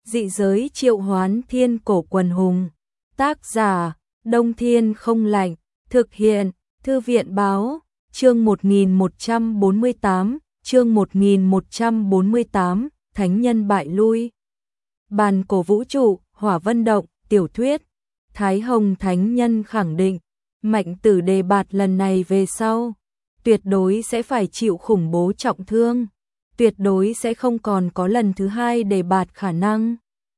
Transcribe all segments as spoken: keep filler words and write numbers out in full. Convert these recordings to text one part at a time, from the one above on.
Dị giới triệu hoán thiên cổ quần hùng. Tác giả, Đông Thiên không lạnh. Thực hiện, Thư viện báo. Chương một nghìn một trăm bốn mươi tám, chương một nghìn một trăm bốn mươi tám, Thánh nhân bại lui. Bàn cổ vũ trụ, Hỏa Vân Động, tiểu thuyết. Thái Hồng Thánh Nhân khẳng định, Mạnh Tử đề bạt lần này về sau, tuyệt đối sẽ phải chịu khủng bố trọng thương, tuyệt đối sẽ không còn có lần thứ hai đề bạt khả năng.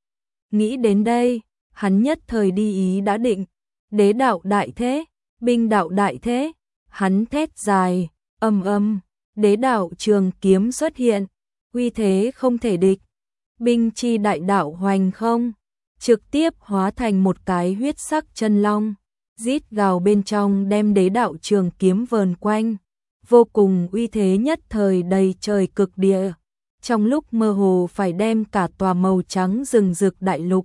Nghĩ đến đây, hắn nhất thời đi ý đã định, đế đạo đại thế, binh đạo đại thế, hắn thét dài, âm âm, đế đạo trường kiếm xuất hiện, uy thế không thể địch, binh chi đại đạo hoành không, trực tiếp hóa thành một cái huyết sắc chân long, rít gào bên trong đem đế đạo trường kiếm vờn quanh, vô cùng uy thế nhất thời đầy trời cực địa, trong lúc mơ hồ phải đem cả tòa màu trắng rừng rực đại lục.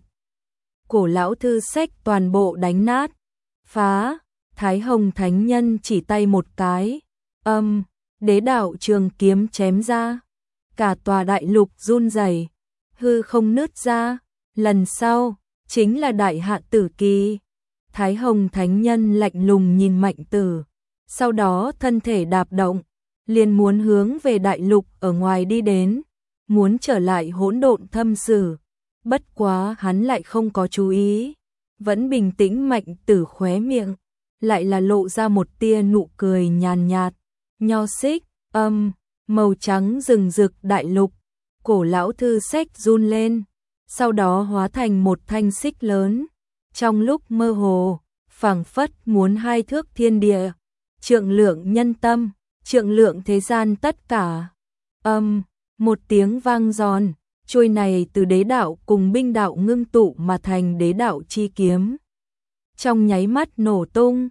Cổ lão thư sách toàn bộ đánh nát, phá, Thái Hồng Thánh Nhân chỉ tay một cái, âm, đế đạo trường kiếm chém ra, cả tòa đại lục run rẩy, hư không nứt ra, lần sau, chính là đại hạ tử kỳ. Thái Hồng Thánh Nhân lạnh lùng nhìn Mạnh Tử, sau đó thân thể đạp động, liền muốn hướng về đại lục ở ngoài đi đến, muốn trở lại hỗn độn thâm sử. Bất quá hắn lại không có chú ý, vẫn bình tĩnh. Mạnh Tử khóe miệng, lại là lộ ra một tia nụ cười nhàn nhạt, nho xích, âm, màu trắng rừng rực đại lục, cổ lão thư sách run lên, sau đó hóa thành một thanh xích lớn, trong lúc mơ hồ, phảng phất muốn hai thước thiên địa, trượng lượng nhân tâm, trượng lượng thế gian tất cả. Âm, một tiếng vang giòn, chuôi này từ đế đạo cùng binh đạo ngưng tụ mà thành đế đạo chi kiếm. Trong nháy mắt nổ tung,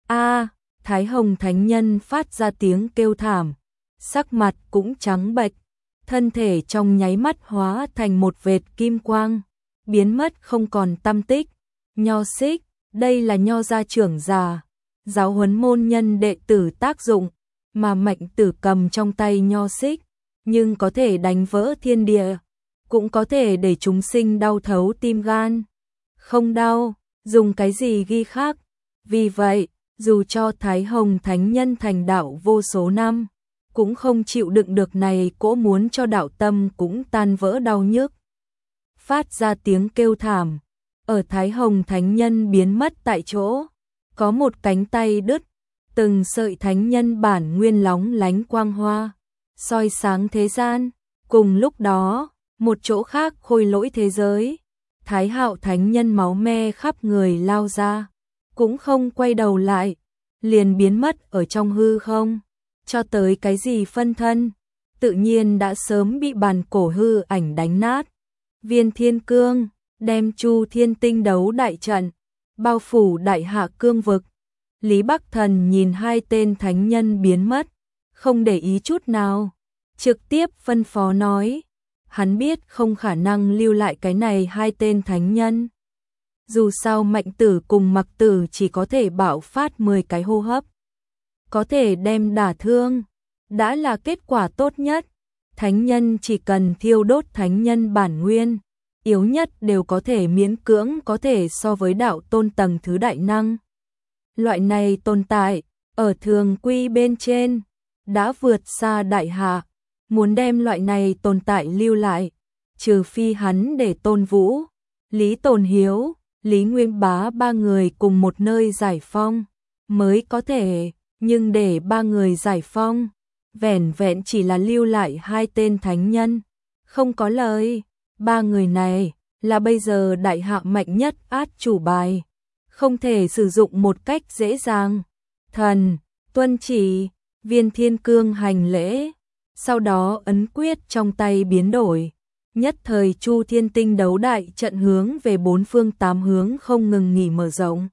a, Thái Hồng Thánh Nhân phát ra tiếng kêu thảm, sắc mặt cũng trắng bệch, thân thể trong nháy mắt hóa thành một vệt kim quang, biến mất không còn tăm tích. Nho xích, đây là nho gia trưởng già, giáo huấn môn nhân đệ tử tác dụng, mà Mạnh Tử cầm trong tay nho xích, nhưng có thể đánh vỡ thiên địa, cũng có thể để chúng sinh đau thấu tim gan. Không đau, dùng cái gì ghi khác. Vì vậy, dù cho Thái Hồng Thánh Nhân thành đạo vô số năm, cũng không chịu đựng được này cỗ muốn cho đạo tâm cũng tan vỡ đau nhức. Phát ra tiếng kêu thảm, ở Thái Hồng Thánh Nhân biến mất tại chỗ, có một cánh tay đứt, từng sợi thánh nhân bản nguyên lóng lánh quang hoa, soi sáng thế gian. Cùng lúc đó, một chỗ khác khôi lỗi thế giới, Thái Hạo Thánh Nhân máu me khắp người lao ra, cũng không quay đầu lại, liền biến mất ở trong hư không, cho tới cái gì phân thân, tự nhiên đã sớm bị bàn cổ hư ảnh đánh nát. Viên Thiên Cương đem Chu Thiên Tinh đấu đại trận, bao phủ đại hạ cương vực. Lý Bắc Thần nhìn hai tên thánh nhân biến mất, không để ý chút nào, trực tiếp phân phó nói, hắn biết không khả năng lưu lại cái này hai tên thánh nhân. Dù sao Mạnh Tử cùng Mặc Tử chỉ có thể bạo phát mười cái hô hấp, có thể đem đả thương, đã là kết quả tốt nhất. Thánh nhân chỉ cần thiêu đốt thánh nhân bản nguyên, yếu nhất đều có thể miễn cưỡng có thể so với đạo tôn tầng thứ đại năng. Loại này tồn tại, ở thường quy bên trên, đã vượt xa đại hạ, muốn đem loại này tồn tại lưu lại, trừ phi hắn để Tôn Vũ, Lý Tồn Hiếu, Lý Nguyên Bá ba người cùng một nơi giải phong, mới có thể, nhưng để ba người giải phong, vẻn vẹn chỉ là lưu lại hai tên thánh nhân, không có lời. Ba người này là bây giờ đại hạ mạnh nhất át chủ bài, không thể sử dụng một cách dễ dàng. Thần, tuân chỉ. Viên Thiên Cương hành lễ, sau đó ấn quyết trong tay biến đổi, nhất thời Chu Thiên Tinh đấu đại trận hướng về bốn phương tám hướng không ngừng nghỉ mở rộng.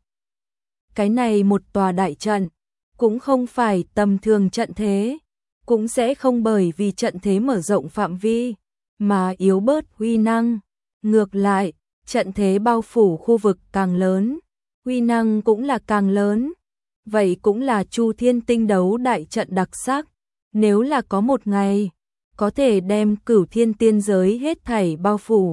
Cái này một tòa đại trận, cũng không phải tầm thường trận thế, cũng sẽ không bởi vì trận thế mở rộng phạm vi mà yếu bớt uy năng, ngược lại, trận thế bao phủ khu vực càng lớn, uy năng cũng là càng lớn. Vậy cũng là Chu Thiên Tinh đấu đại trận đặc sắc, nếu là có một ngày có thể đem cửu thiên tiên giới hết thảy bao phủ,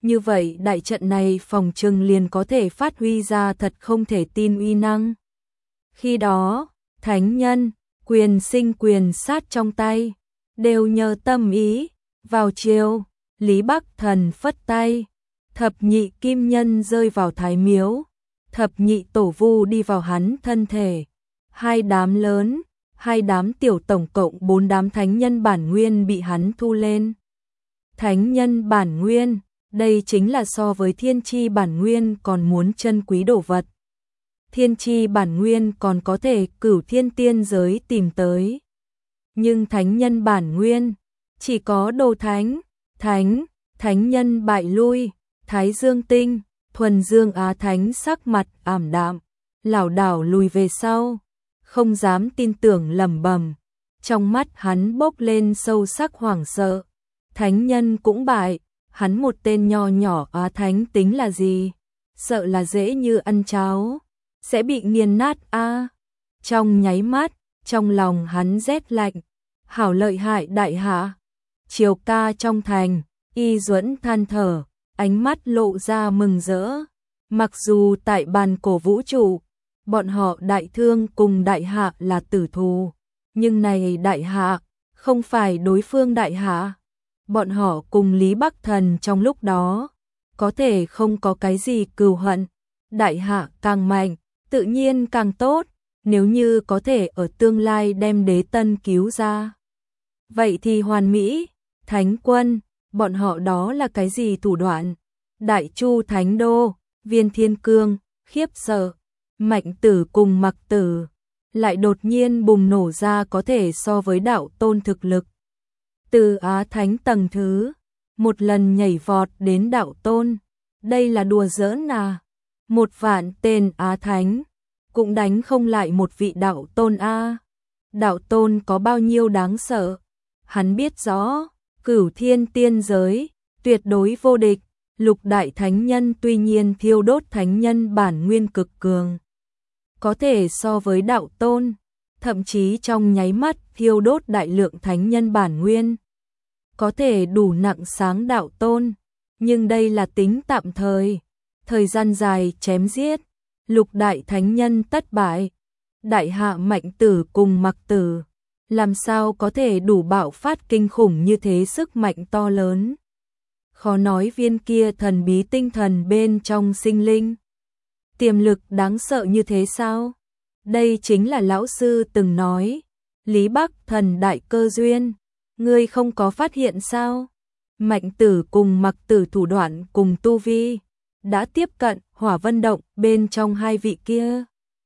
như vậy đại trận này phòng trừng liền có thể phát huy ra thật không thể tin uy năng. Khi đó, thánh nhân, quyền sinh quyền sát trong tay, đều nhờ tâm ý, vào chiều, Lý Bắc Thần phất tay, thập nhị kim nhân rơi vào thái miếu, thập nhị tổ vu đi vào hắn thân thể, hai đám lớn, hai đám tiểu tổng cộng bốn đám thánh nhân bản nguyên bị hắn thu lên. Thánh nhân bản nguyên, đây chính là so với thiên chi bản nguyên còn muốn chân quý đồ vật. Thiên chi bản nguyên còn có thể cửu thiên tiên giới tìm tới. Nhưng thánh nhân bản nguyên, chỉ có đồ thánh, thánh, thánh nhân bại lui, thái dương tinh, thuần dương á thánh sắc mặt ảm đạm, lảo đảo lùi về sau, không dám tin tưởng lẩm bẩm, trong mắt hắn bốc lên sâu sắc hoảng sợ. Thánh nhân cũng bại, hắn một tên nho nhỏ á thánh tính là gì? Sợ là dễ như ăn cháo, sẽ bị nghiền nát a. À. Trong nháy mắt, trong lòng hắn rét lạnh, hảo lợi hại đại hạ. Triều ca trong thành, Y Duẫn than thở, ánh mắt lộ ra mừng rỡ. Mặc dù tại bàn cổ vũ trụ, bọn họ đại thương cùng đại hạ là tử thù, nhưng này đại hạ, không phải đối phương đại hạ. Bọn họ cùng Lý Bắc Thần trong lúc đó, có thể không có cái gì cừu hận. Đại hạ càng mạnh, tự nhiên càng tốt, nếu như có thể ở tương lai đem đế tân cứu ra. Vậy thì hoàn mỹ, thánh quân, bọn họ đó là cái gì thủ đoạn? Đại Chu Thánh Đô, Viên Thiên Cương, khiếp sợ, Mạnh Tử cùng Mặc Tử, lại đột nhiên bùng nổ ra có thể so với đạo tôn thực lực. Từ Á Thánh tầng thứ, một lần nhảy vọt đến đạo tôn, đây là đùa giỡn à? Một vạn tên Á Thánh, cũng đánh không lại một vị đạo tôn a. Đạo tôn có bao nhiêu đáng sợ? Hắn biết rõ, cửu thiên tiên giới, tuyệt đối vô địch, lục đại thánh nhân tuy nhiên thiêu đốt thánh nhân bản nguyên cực cường. Có thể so với đạo tôn, thậm chí trong nháy mắt thiêu đốt đại lượng thánh nhân bản nguyên. Có thể đủ nặng sáng đạo tôn, nhưng đây là tính tạm thời. Thời gian dài chém giết, lục đại thánh nhân tất bại. Đại hạ Mạnh Tử cùng Mặc Tử, làm sao có thể đủ bạo phát kinh khủng như thế sức mạnh to lớn. Khó nói viên kia thần bí tinh thần bên trong sinh linh, tiềm lực đáng sợ như thế sao? Đây chính là lão sư từng nói, Lý Bắc Thần đại cơ duyên, ngươi không có phát hiện sao? Mạnh Tử cùng Mặc Tử thủ đoạn cùng tu vi, đã tiếp cận Hỏa Vân Động bên trong hai vị kia.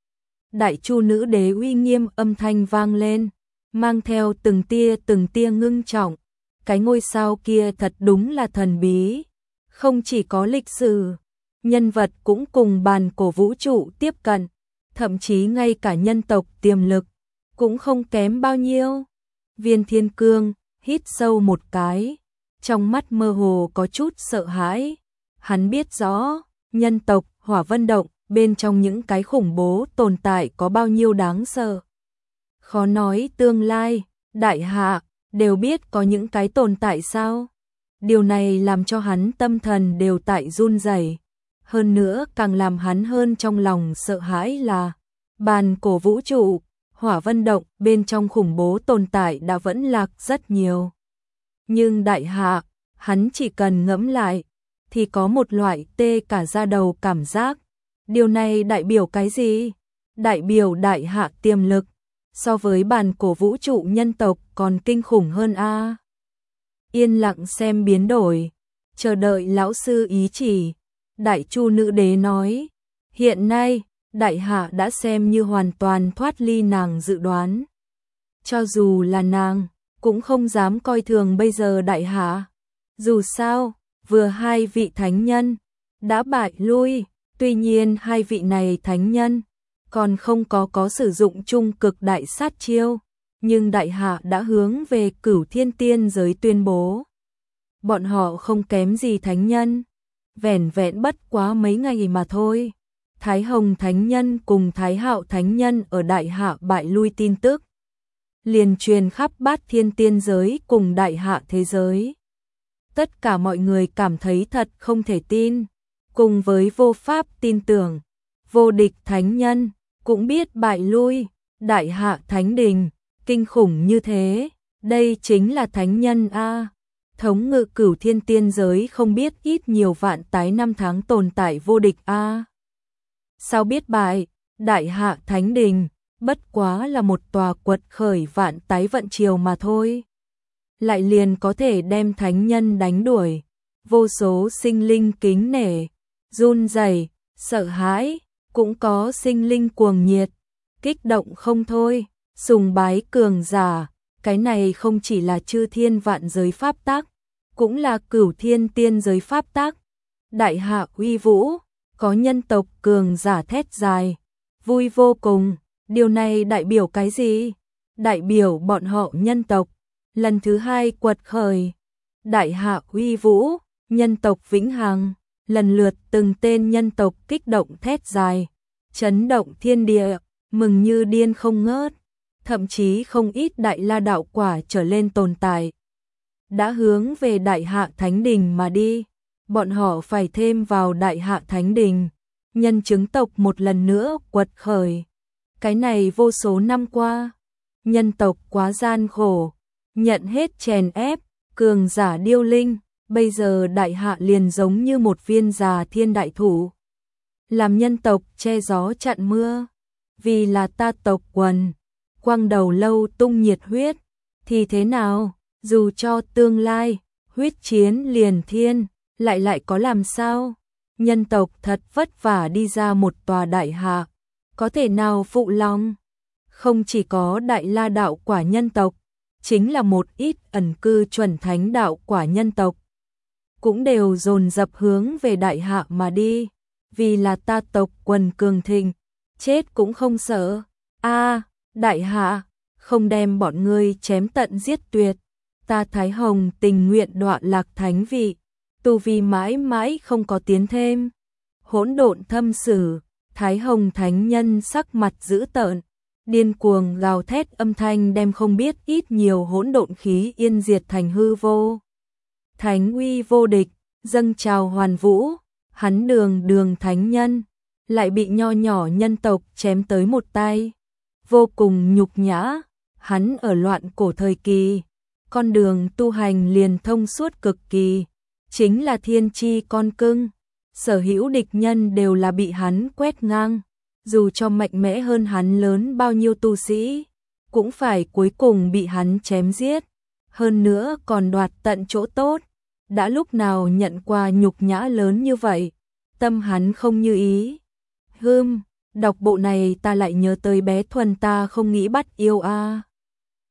Đại Chu nữ đế uy nghiêm âm thanh vang lên, mang theo từng tia từng tia ngưng trọng. Cái ngôi sao kia thật đúng là thần bí, không chỉ có lịch sử, nhân vật cũng cùng bàn cổ vũ trụ tiếp cận, thậm chí ngay cả nhân tộc tiềm lực, cũng không kém bao nhiêu. Viên Thiên Cương hít sâu một cái, trong mắt mơ hồ có chút sợ hãi. Hắn biết rõ, nhân tộc Hỏa Vân Động bên trong những cái khủng bố tồn tại có bao nhiêu đáng sợ. Khó nói tương lai, đại hạ, đều biết có những cái tồn tại sao. Điều này làm cho hắn tâm thần đều tại run rẩy. Hơn nữa càng làm hắn hơn trong lòng sợ hãi là bàn cổ vũ trụ, Hỏa Vân Động bên trong khủng bố tồn tại đã vẫn lạc rất nhiều. Nhưng đại hạ, hắn chỉ cần ngẫm lại, thì có một loại tê cả da đầu cảm giác. Điều này đại biểu cái gì? Đại biểu đại hạ tiềm lực, so với bàn cổ vũ trụ nhân tộc còn kinh khủng hơn a. Yên lặng xem biến đổi, chờ đợi lão sư ý chỉ. Đại Chu nữ đế nói, hiện nay, đại hạ đã xem như hoàn toàn thoát ly nàng dự đoán. Cho dù là nàng, cũng không dám coi thường bây giờ đại hạ. Dù sao, vừa hai vị thánh nhân đã bại lui, tuy nhiên hai vị này thánh nhân còn không có có sử dụng trung cực đại sát chiêu, nhưng đại hạ đã hướng về cửu thiên tiên giới tuyên bố. Bọn họ không kém gì thánh nhân, vẻn vẹn bất quá mấy ngày mà thôi. Thái Hồng thánh nhân cùng Thái Hạo thánh nhân ở đại hạ bại lui tin tức, liền truyền khắp bát thiên tiên giới cùng đại hạ thế giới. Tất cả mọi người cảm thấy thật không thể tin, cùng với vô pháp tin tưởng, vô địch thánh nhân, cũng biết bại lui, đại hạ thánh đình, kinh khủng như thế, đây chính là thánh nhân a. Thống ngự cửu thiên tiên giới không biết ít nhiều vạn tái năm tháng tồn tại vô địch a. Sao biết bại, đại hạ thánh đình, bất quá là một tòa quật khởi vạn tái vận triều mà thôi. Lại liền có thể đem thánh nhân đánh đuổi, vô số sinh linh kính nể, run rẩy, sợ hãi, cũng có sinh linh cuồng nhiệt, kích động không thôi, sùng bái cường giả, cái này không chỉ là chư thiên vạn giới pháp tắc, cũng là cửu thiên tiên giới pháp tắc. Đại hạ uy vũ, có nhân tộc cường giả thét dài, vui vô cùng, điều này đại biểu cái gì? Đại biểu bọn họ nhân tộc lần thứ hai quật khởi. Đại hạ uy vũ, nhân tộc vĩnh hằng, lần lượt từng tên nhân tộc kích động thét dài, chấn động thiên địa, mừng như điên không ngớt, thậm chí không ít đại la đạo quả trở lên tồn tại đã hướng về đại hạ thánh đình mà đi, bọn họ phải thêm vào đại hạ thánh đình, nhân chứng tộc một lần nữa quật khởi. Cái này vô số năm qua, nhân tộc quá gian khổ, nhận hết chèn ép, cường giả điêu linh, bây giờ đại hạ liền giống như một viên già thiên đại thủ, làm nhân tộc che gió chặn mưa, vì là ta tộc quần, quăng đầu lâu tung nhiệt huyết, thì thế nào, dù cho tương lai, huyết chiến liền thiên, lại lại có làm sao, nhân tộc thật vất vả đi ra một tòa đại hạ, có thể nào phụ lòng, không chỉ có đại la đạo quả nhân tộc, chính là một ít ẩn cư chuẩn thánh đạo quả nhân tộc, cũng đều dồn dập hướng về đại hạ mà đi, vì là ta tộc quần cường thịnh, chết cũng không sợ. A, đại hạ, không đem bọn ngươi chém tận giết tuyệt, ta Thái Hồng tình nguyện đọa lạc thánh vị, tu vi mãi mãi không có tiến thêm. Hỗn độn thâm sử, Thái Hồng thánh nhân sắc mặt dữ tợn, điên cuồng gào thét âm thanh đem không biết ít nhiều hỗn độn khí yên diệt thành hư vô. Thánh uy vô địch, dâng trào hoàn vũ, hắn đường đường thánh nhân, lại bị nho nhỏ nhân tộc chém tới một tay, vô cùng nhục nhã, hắn ở loạn cổ thời kỳ, con đường tu hành liền thông suốt cực kỳ, chính là thiên chi con cưng, sở hữu địch nhân đều là bị hắn quét ngang, dù cho mạnh mẽ hơn hắn lớn bao nhiêu tu sĩ, cũng phải cuối cùng bị hắn chém giết, hơn nữa còn đoạt tận chỗ tốt, đã lúc nào nhận qua nhục nhã lớn như vậy, tâm hắn không như ý. Hưm, đọc bộ này ta lại nhớ tới bé Thuần ta không nghĩ bắt yêu a.